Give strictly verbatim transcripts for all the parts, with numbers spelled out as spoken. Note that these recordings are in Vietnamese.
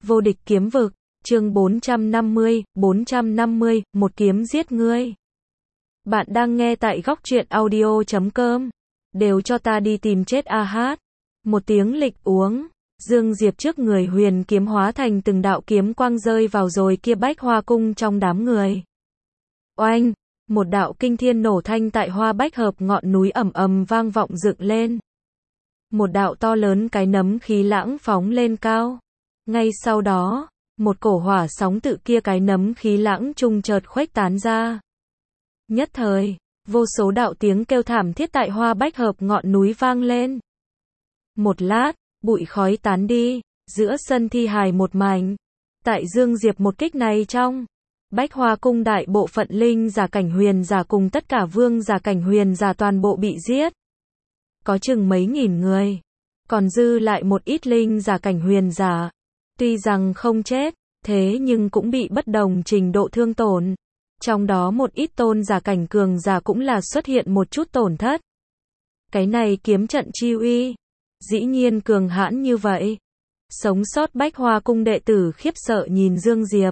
Vô địch kiếm vực, chương bốn trăm năm mươi, bốn trăm năm mươi, một kiếm giết ngươi. Bạn đang nghe tại góc truyện audio chấm com. Đều cho ta đi tìm chết a hát. Một tiếng lịch uống, Dương Diệp trước người huyền kiếm hóa thành từng đạo kiếm quang rơi vào rồi kia Bách Hoa cung trong đám người. Oanh, một đạo kinh thiên nổ thanh tại Hoa Bách Hợp ngọn núi ầm ầm vang vọng dựng lên. Một đạo to lớn cái nấm khí lãng phóng lên cao. Ngay sau đó, một cổ hỏa sóng tự kia cái nấm khí lãng trung chợt khuếch tán ra. Nhất thời, vô số đạo tiếng kêu thảm thiết tại Hoa Bách Hợp ngọn núi vang lên. Một lát, bụi khói tán đi, giữa sân thi hài một mảnh. Tại Dương Diệp một kích này trong, Bách Hoa cung đại bộ phận linh giả cảnh huyền giả cùng tất cả vương giả cảnh huyền giả toàn bộ bị giết. Có chừng mấy nghìn người, còn dư lại một ít linh giả cảnh huyền giả. Tuy rằng không chết, thế nhưng cũng bị bất đồng trình độ thương tổn. Trong đó một ít tôn giả cảnh cường giả cũng là xuất hiện một chút tổn thất. Cái này kiếm trận chi uy, dĩ nhiên cường hãn như vậy. Sống sót Bách Hoa cung đệ tử khiếp sợ nhìn Dương Diệp.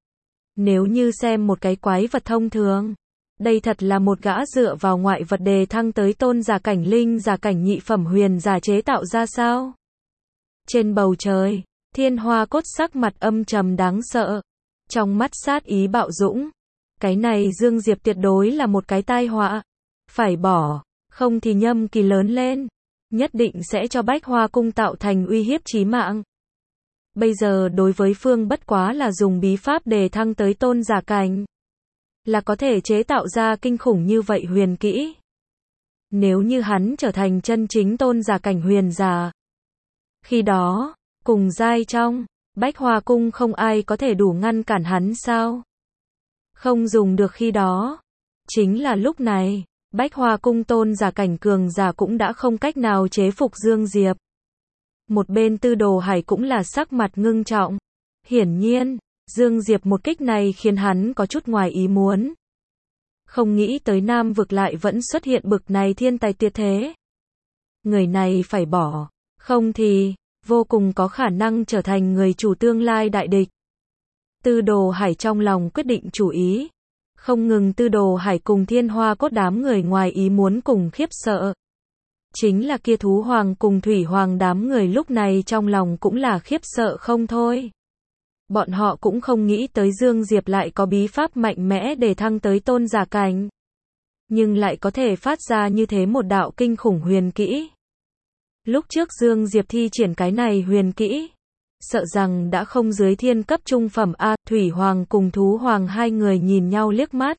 Nếu như xem một cái quái vật thông thường, đây thật là một gã dựa vào ngoại vật đề thăng tới tôn giả cảnh linh giả cảnh nhị phẩm huyền giả chế tạo ra sao? Trên bầu trời, Thiên Hoa Cốt sắc mặt âm trầm đáng sợ, trong mắt sát ý bạo dũng. Cái này Dương Diệp tuyệt đối là một cái tai họa, phải bỏ, không thì nhâm kỳ lớn lên, nhất định sẽ cho Bách Hoa cung tạo thành uy hiếp chí mạng. Bây giờ đối với phương bất quá là dùng bí pháp đề thăng tới tôn giả cảnh, là có thể chế tạo ra kinh khủng như vậy huyền kỹ. Nếu như hắn trở thành chân chính tôn giả cảnh huyền giả, khi đó, cùng giai trong Bách Hoa cung không ai có thể đủ ngăn cản hắn sao? Không dùng được khi đó. Chính là lúc này, Bách Hoa cung tôn giả cảnh cường giả cũng đã không cách nào chế phục Dương Diệp. Một bên Tư Đồ Hải cũng là sắc mặt ngưng trọng. Hiển nhiên, Dương Diệp một kích này khiến hắn có chút ngoài ý muốn. Không nghĩ tới Nam vực lại vẫn xuất hiện bực này thiên tài tuyệt thế. Người này phải bỏ, không thì vô cùng có khả năng trở thành người chủ tương lai đại địch. Tư Đồ Hải trong lòng quyết định chủ ý. Không ngừng Tư Đồ Hải cùng Thiên Hoa Cốt đám người ngoài ý muốn cùng khiếp sợ. Chính là kia Thú Hoàng cùng Thủy Hoàng đám người lúc này trong lòng cũng là khiếp sợ không thôi. Bọn họ cũng không nghĩ tới Dương Diệp lại có bí pháp mạnh mẽ để thăng tới tôn giả cảnh. Nhưng lại có thể phát ra như thế một đạo kinh khủng huyền kỹ. Lúc trước Dương Diệp thi triển cái này huyền kỹ, sợ rằng đã không dưới thiên cấp trung phẩm A. Thủy Hoàng cùng Thú Hoàng hai người nhìn nhau liếc mắt.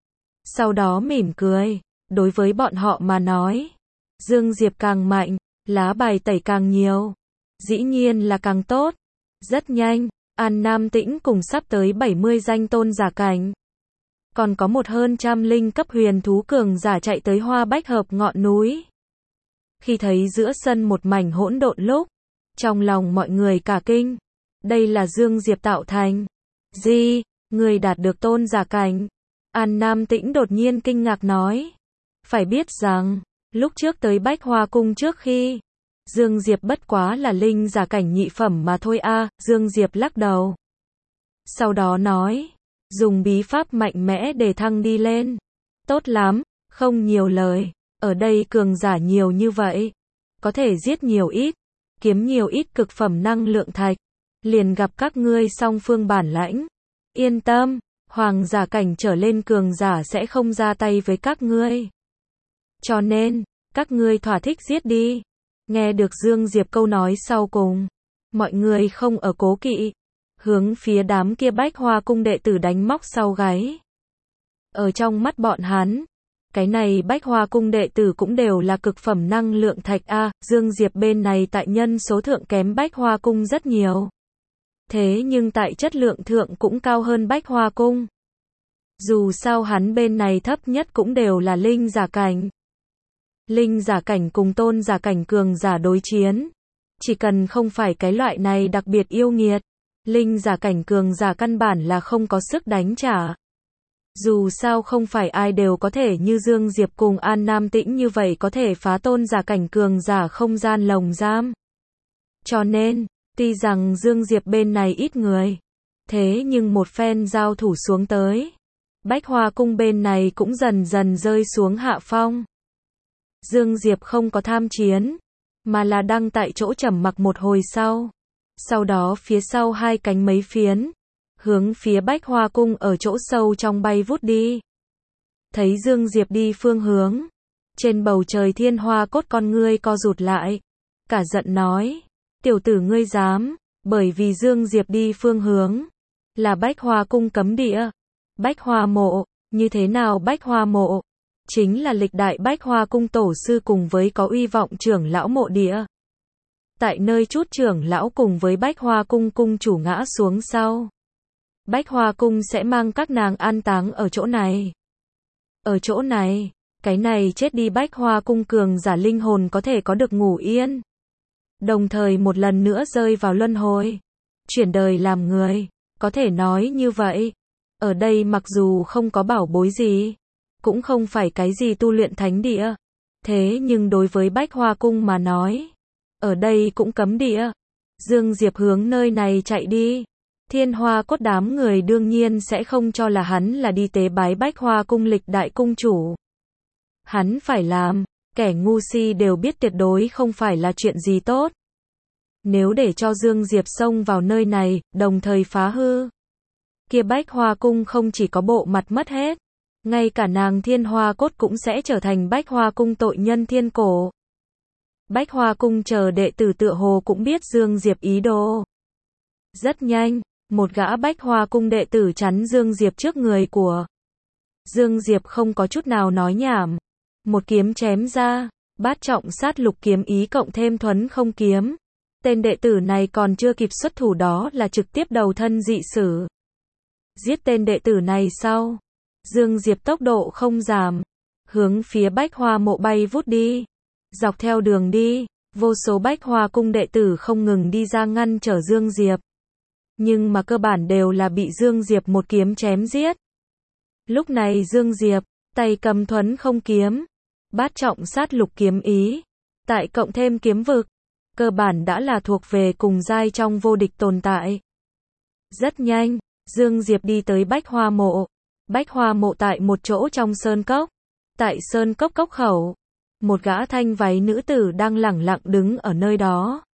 Sau đó mỉm cười, đối với bọn họ mà nói, Dương Diệp càng mạnh, lá bài tẩy càng nhiều, dĩ nhiên là càng tốt. Rất nhanh, An Nam Tĩnh cùng sắp tới bảy mươi danh tôn giả cảnh, còn có một hơn trăm linh cấp huyền thú cường giả chạy tới Hoa Bách Hợp ngọn núi. Khi thấy giữa sân một mảnh hỗn độn lúc, trong lòng mọi người cả kinh. Đây là Dương Diệp tạo thành. Gì? Người đạt được tôn giả cảnh? An Nam Tĩnh đột nhiên kinh ngạc nói. Phải biết rằng, lúc trước tới Bách Hoa cung trước khi, Dương Diệp bất quá là linh giả cảnh nhị phẩm mà thôi a. À, Dương Diệp lắc đầu. Sau đó nói, dùng bí pháp mạnh mẽ để thăng đi lên. Tốt lắm, không nhiều lời. Ở đây cường giả nhiều như vậy, có thể giết nhiều ít, kiếm nhiều ít cực phẩm năng lượng thạch, liền gặp các ngươi song phương bản lãnh. Yên tâm, hoàng giả cảnh trở lên cường giả sẽ không ra tay với các ngươi. Cho nên, các ngươi thỏa thích giết đi. Nghe được Dương Diệp câu nói sau cùng, mọi người không ở cố kỵ, hướng phía đám kia Bách Hoa cung đệ tử đánh móc sau gáy. Ở trong mắt bọn hắn, cái này Bách Hoa cung đệ tử cũng đều là cực phẩm năng lượng thạch a. Dương Diệp bên này tại nhân số thượng kém Bách Hoa cung rất nhiều. Thế nhưng tại chất lượng thượng cũng cao hơn Bách Hoa cung. Dù sao hắn bên này thấp nhất cũng đều là linh giả cảnh. Linh giả cảnh cùng tôn giả cảnh cường giả đối chiến. Chỉ cần không phải cái loại này đặc biệt yêu nghiệt, linh giả cảnh cường giả căn bản là không có sức đánh trả. Dù sao không phải ai đều có thể như Dương Diệp cùng An Nam Tĩnh như vậy có thể phá tôn giả cảnh cường giả không gian lồng giam. Cho nên, Tuy rằng Dương Diệp bên này ít người, thế nhưng một phen giao thủ xuống tới, Bách Hoa Cung bên này cũng dần dần rơi xuống hạ phong. Dương Diệp không có tham chiến, mà là đang tại chỗ trầm mặc một hồi sau. Sau đó phía sau hai cánh mấy phiến, hướng phía Bách Hoa Cung ở chỗ sâu trong bay vút đi. Thấy Dương Diệp đi phương hướng, trên bầu trời Thiên Hoa Cốt con ngươi co rụt lại, cả giận nói, tiểu tử ngươi dám, bởi vì Dương Diệp đi phương hướng, là Bách Hoa Cung cấm địa. Bách Hoa mộ, như thế nào Bách Hoa mộ? Chính là lịch đại Bách Hoa Cung tổ sư cùng với có uy vọng trưởng lão mộ địa. Tại nơi chút trưởng lão cùng với Bách Hoa Cung cung chủ ngã xuống sau, Bách Hoa Cung sẽ mang các nàng an táng ở chỗ này. Ở chỗ này, cái này chết đi Bách Hoa Cung cường giả linh hồn có thể có được ngủ yên. Đồng thời một lần nữa rơi vào luân hồi, chuyển đời làm người, có thể nói như vậy. Ở đây mặc dù không có bảo bối gì, cũng không phải cái gì tu luyện thánh địa, thế nhưng đối với Bách Hoa Cung mà nói, ở đây cũng cấm địa. Dương Diệp hướng nơi này chạy đi, Thiên Hoa Cốt đám người đương nhiên sẽ không cho là hắn là đi tế bái Bách Hoa Cung lịch đại cung chủ. Hắn phải làm, kẻ ngu si đều biết tuyệt đối không phải là chuyện gì tốt. Nếu để cho Dương Diệp xông vào nơi này, đồng thời phá hư, kia Bách Hoa Cung không chỉ có bộ mặt mất hết, ngay cả nàng Thiên Hoa Cốt cũng sẽ trở thành Bách Hoa Cung tội nhân thiên cổ. Bách Hoa Cung chờ đệ tử tựa hồ cũng biết Dương Diệp ý đồ. Rất nhanh, một gã Bách Hoa Cung đệ tử chắn Dương Diệp trước người của. Dương Diệp không có chút nào nói nhảm, một kiếm chém ra, bát trọng sát lục kiếm ý cộng thêm thuấn không kiếm. Tên đệ tử này còn chưa kịp xuất thủ đó là trực tiếp đầu thân dị sử. Giết tên đệ tử này sau, Dương Diệp tốc độ không giảm, hướng phía Bách Hoa mộ bay vút đi. Dọc theo đường đi, vô số Bách Hoa Cung đệ tử không ngừng đi ra ngăn trở Dương Diệp. Nhưng mà cơ bản đều là bị Dương Diệp một kiếm chém giết. Lúc này Dương Diệp, tay cầm thuấn không kiếm, bát trọng sát lục kiếm ý, tại cộng thêm kiếm vực, cơ bản đã là thuộc về cùng giai trong vô địch tồn tại. Rất nhanh, Dương Diệp đi tới Bách Hoa mộ. Bách Hoa mộ tại một chỗ trong sơn cốc. Tại sơn cốc cốc khẩu, một gã thanh váy nữ tử đang lẳng lặng đứng ở nơi đó.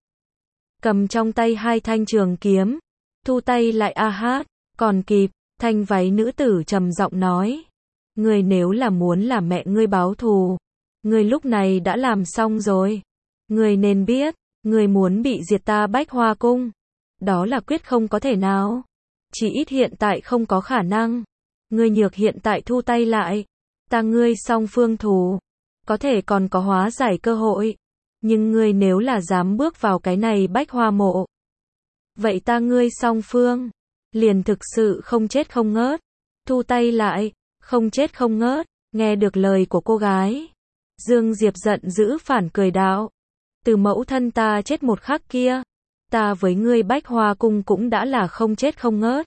Cầm trong tay hai thanh trường kiếm, thu tay lại a hát, còn kịp, thanh váy nữ tử trầm giọng nói. Ngươi nếu là muốn làm mẹ ngươi báo thù, ngươi lúc này đã làm xong rồi. Ngươi nên biết, ngươi muốn bị diệt ta Bách Hoa Cung, đó là quyết không có thể nào. Chỉ ít hiện tại không có khả năng. Ngươi nhược hiện tại thu tay lại, ta ngươi song phương thù, có thể còn có hóa giải cơ hội. Nhưng ngươi nếu là dám bước vào cái này Bách Hoa mộ, vậy ta ngươi song phương, liền thực sự không chết không ngớt. Thu tay lại, không chết không ngớt. Nghe được lời của cô gái, Dương Diệp giận dữ phản cười đạo. Từ mẫu thân ta chết một khắc kia, ta với ngươi Bách Hoa Cung cũng đã là không chết không ngớt.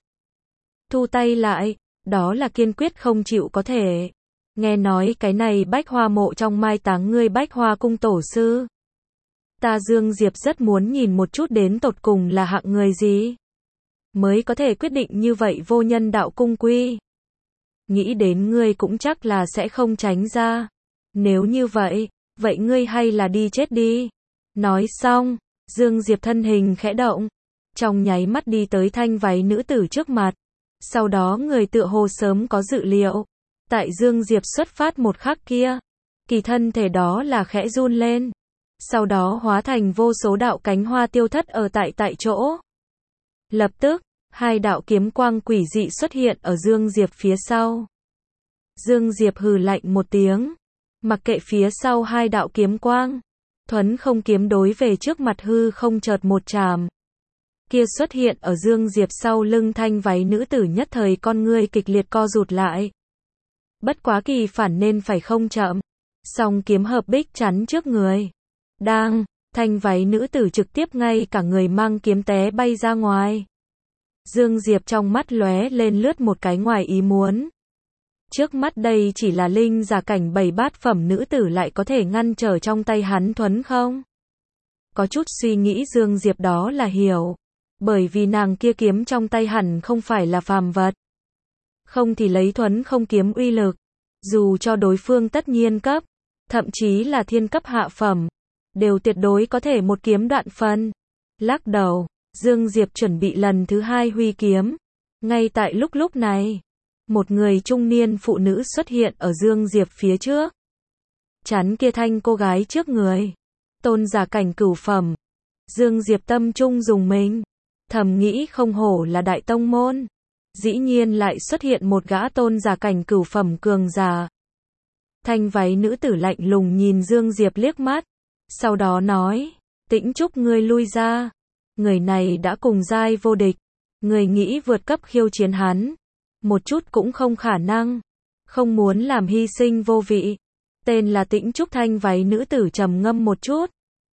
Thu tay lại, đó là kiên quyết không chịu có thể. Nghe nói cái này Bách Hoa mộ trong mai táng ngươi Bách Hoa Cung tổ sư. Ta Dương Diệp rất muốn nhìn một chút đến tột cùng là hạng người gì, mới có thể quyết định như vậy vô nhân đạo cung quy. Nghĩ đến ngươi cũng chắc là sẽ không tránh ra. Nếu như vậy, vậy ngươi hay là đi chết đi. Nói xong, Dương Diệp thân hình khẽ động, trong nháy mắt đi tới thanh váy nữ tử trước mặt. Sau đó người tựa hồ sớm có dự liệu. Tại Dương Diệp xuất phát một khắc kia, kỳ thân thể đó là khẽ run lên. Sau đó hóa thành vô số đạo cánh hoa tiêu thất ở tại tại chỗ. Lập tức, hai đạo kiếm quang quỷ dị xuất hiện ở Dương Diệp phía sau. Dương Diệp hừ lạnh một tiếng, mặc kệ phía sau hai đạo kiếm quang, thuấn không kiếm đối về trước mặt hư không chợt một chàm. Kia xuất hiện ở Dương Diệp sau lưng thanh váy nữ tử nhất thời con ngươi kịch liệt co rụt lại. Bất quá kỳ phản nên phải không chậm. Song kiếm hợp bích chắn trước người. Đang, thanh váy nữ tử trực tiếp ngay cả người mang kiếm té bay ra ngoài. Dương Diệp trong mắt lóe lên lướt một cái ngoài ý muốn. Trước mắt đây chỉ là linh giả cảnh bảy bát phẩm nữ tử lại có thể ngăn trở trong tay hắn thuấn không. Có chút suy nghĩ Dương Diệp đó là hiểu. Bởi vì nàng kia kiếm trong tay hẳn không phải là phàm vật. Không thì lấy thuấn không kiếm uy lực. Dù cho đối phương tất nhiên cấp, thậm chí là thiên cấp hạ phẩm, đều tuyệt đối có thể một kiếm đoạn phân. Lắc đầu, Dương Diệp chuẩn bị lần thứ hai huy kiếm. Ngay tại lúc lúc này, một người trung niên phụ nữ xuất hiện ở Dương Diệp phía trước. Chắn kia thanh cô gái trước người. Tôn giả cảnh cửu phẩm. Dương Diệp tâm trung dùng mình. Thầm nghĩ không hổ là đại tông môn. Dĩ nhiên lại xuất hiện một gã tôn giả cảnh cửu phẩm cường giả. Thanh váy nữ tử lạnh lùng nhìn Dương Diệp liếc mắt. Sau đó nói, Tĩnh Trúc ngươi lui ra. Người này đã cùng giai vô địch. Người nghĩ vượt cấp khiêu chiến hắn. Một chút cũng không khả năng. Không muốn làm hy sinh vô vị. Tên là Tĩnh Trúc thanh váy nữ tử trầm ngâm một chút.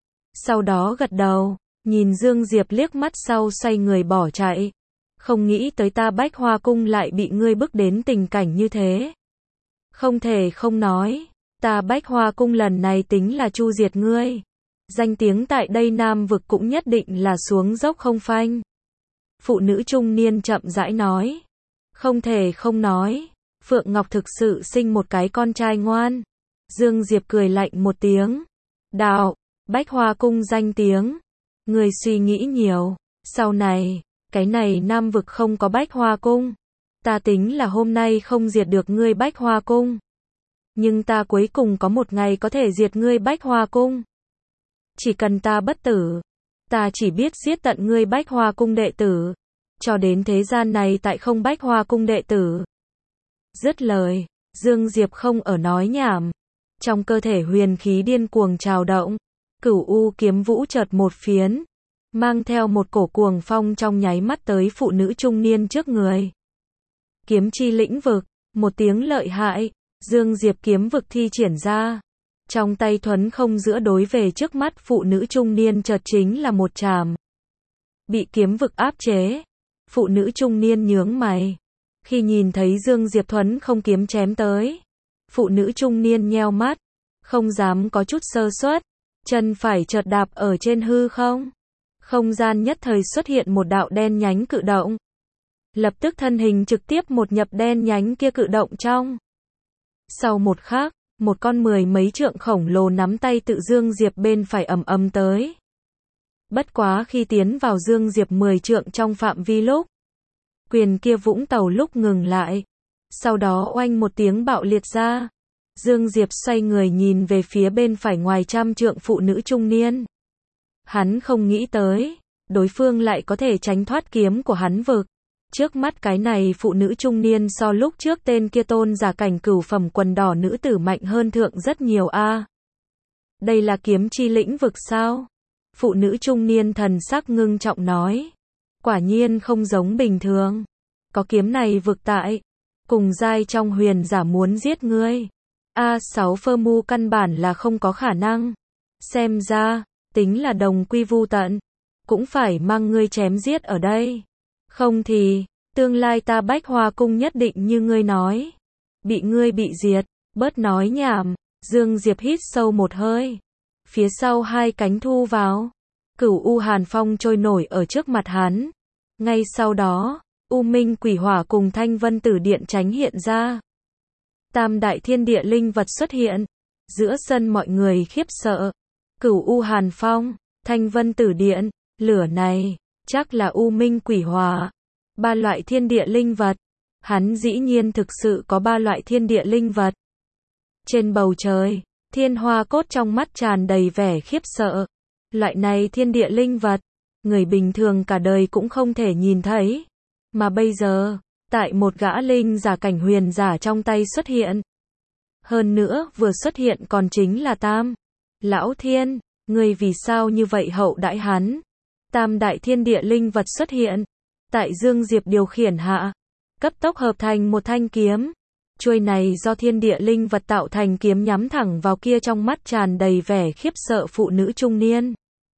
Sau đó gật đầu, nhìn Dương Diệp liếc mắt sau xoay người bỏ chạy. Không nghĩ tới ta Bách Hoa Cung lại bị ngươi bức đến tình cảnh như thế. Không thể không nói, ta Bách Hoa Cung lần này tính là chu diệt ngươi. Danh tiếng tại đây Nam vực cũng nhất định là xuống dốc không phanh. Phụ nữ trung niên chậm rãi nói. Không thể không nói, Phượng Ngọc thực sự sinh một cái con trai ngoan. Dương Diệp cười lạnh một tiếng. Đạo, Bách Hoa Cung danh tiếng. Người suy nghĩ nhiều, sau này, cái này Nam vực không có Bách Hoa Cung. Ta tính là hôm nay không diệt được ngươi Bách Hoa Cung. Nhưng ta cuối cùng có một ngày có thể diệt ngươi Bách Hoa Cung. Chỉ cần ta bất tử, ta chỉ biết giết tận ngươi Bách Hoa Cung đệ tử. Cho đến thế gian này tại không Bách Hoa Cung đệ tử. Dứt lời, Dương Diệp không ở nói nhảm. Trong cơ thể huyền khí điên cuồng trào động. Cửu U kiếm vũ chợt một phiến. Mang theo một cổ cuồng phong trong nháy mắt tới phụ nữ trung niên trước người. Kiếm chi lĩnh vực, một tiếng lợi hại. Dương Diệp kiếm vực thi triển ra. Trong tay thuấn không giữa đối về trước mắt phụ nữ trung niên chợt chính là một chàm. Bị kiếm vực áp chế. Phụ nữ trung niên nhướng mày. Khi nhìn thấy Dương Diệp thuấn không kiếm chém tới. Phụ nữ trung niên nheo mắt. Không dám có chút sơ suất. Chân phải chợt đạp ở trên hư không. Không gian nhất thời xuất hiện một đạo đen nhánh cự động. Lập tức thân hình trực tiếp một nhập đen nhánh kia cự động trong. Sau một khắc, một con mười mấy trượng khổng lồ nắm tay tự Dương Diệp bên phải ầm ầm tới. Bất quá khi tiến vào Dương Diệp mười trượng trong phạm vi lúc, quyền kia vũng tàu lúc ngừng lại. Sau đó oanh một tiếng bạo liệt ra. Dương Diệp xoay người nhìn về phía bên phải ngoài trăm trượng phụ nữ trung niên. Hắn không nghĩ tới, đối phương lại có thể tránh thoát kiếm của hắn vực. Trước mắt cái này phụ nữ trung niên so lúc trước tên kia tôn giả cảnh cửu phẩm quần đỏ nữ tử mạnh hơn thượng rất nhiều a. Đây là kiếm chi lĩnh vực sao? Phụ nữ trung niên thần sắc ngưng trọng nói. Quả nhiên không giống bình thường. Có kiếm này vực tại. Cùng giai trong huyền giả muốn giết ngươi. A sáu phơ mu căn bản là không có khả năng. Xem ra, tính là đồng quy vu tận. Cũng phải mang ngươi chém giết ở đây. Không thì, tương lai ta Bách Hoa Cung nhất định như ngươi nói. Bị ngươi bị diệt, bớt nói nhảm. Dương Diệp hít sâu một hơi. Phía sau hai cánh thu vào. Cửu U Hàn Phong trôi nổi ở trước mặt hắn. Ngay sau đó, U Minh Quỷ Hỏa cùng Thanh Vân Tử Điện tránh hiện ra. Tam đại thiên địa linh vật xuất hiện. Giữa sân mọi người khiếp sợ. Cửu U Hàn Phong, Thanh Vân Tử Điện, lửa này, chắc là U Minh Quỷ Hỏa. Ba loại thiên địa linh vật. Hắn dĩ nhiên thực sự có ba loại thiên địa linh vật. Trên bầu trời, Thiên Hoa Cốt trong mắt tràn đầy vẻ khiếp sợ. Loại này thiên địa linh vật, người bình thường cả đời cũng không thể nhìn thấy. Mà bây giờ, tại một gã linh giả cảnh huyền giả trong tay xuất hiện. Hơn nữa, vừa xuất hiện còn chính là Tam. Lão Thiên, người vì sao như vậy hậu đãi hắn? Tam đại thiên địa linh vật xuất hiện. Tại Dương Diệp điều khiển hạ. Cấp tốc hợp thành một thanh kiếm. Chuôi này do thiên địa linh vật tạo thành kiếm nhắm thẳng vào kia trong mắt tràn đầy vẻ khiếp sợ phụ nữ trung niên.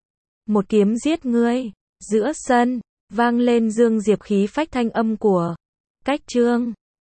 Một kiếm giết ngươi. Giữa sân, vang lên Dương Diệp khí phách thanh âm của Cách Trương.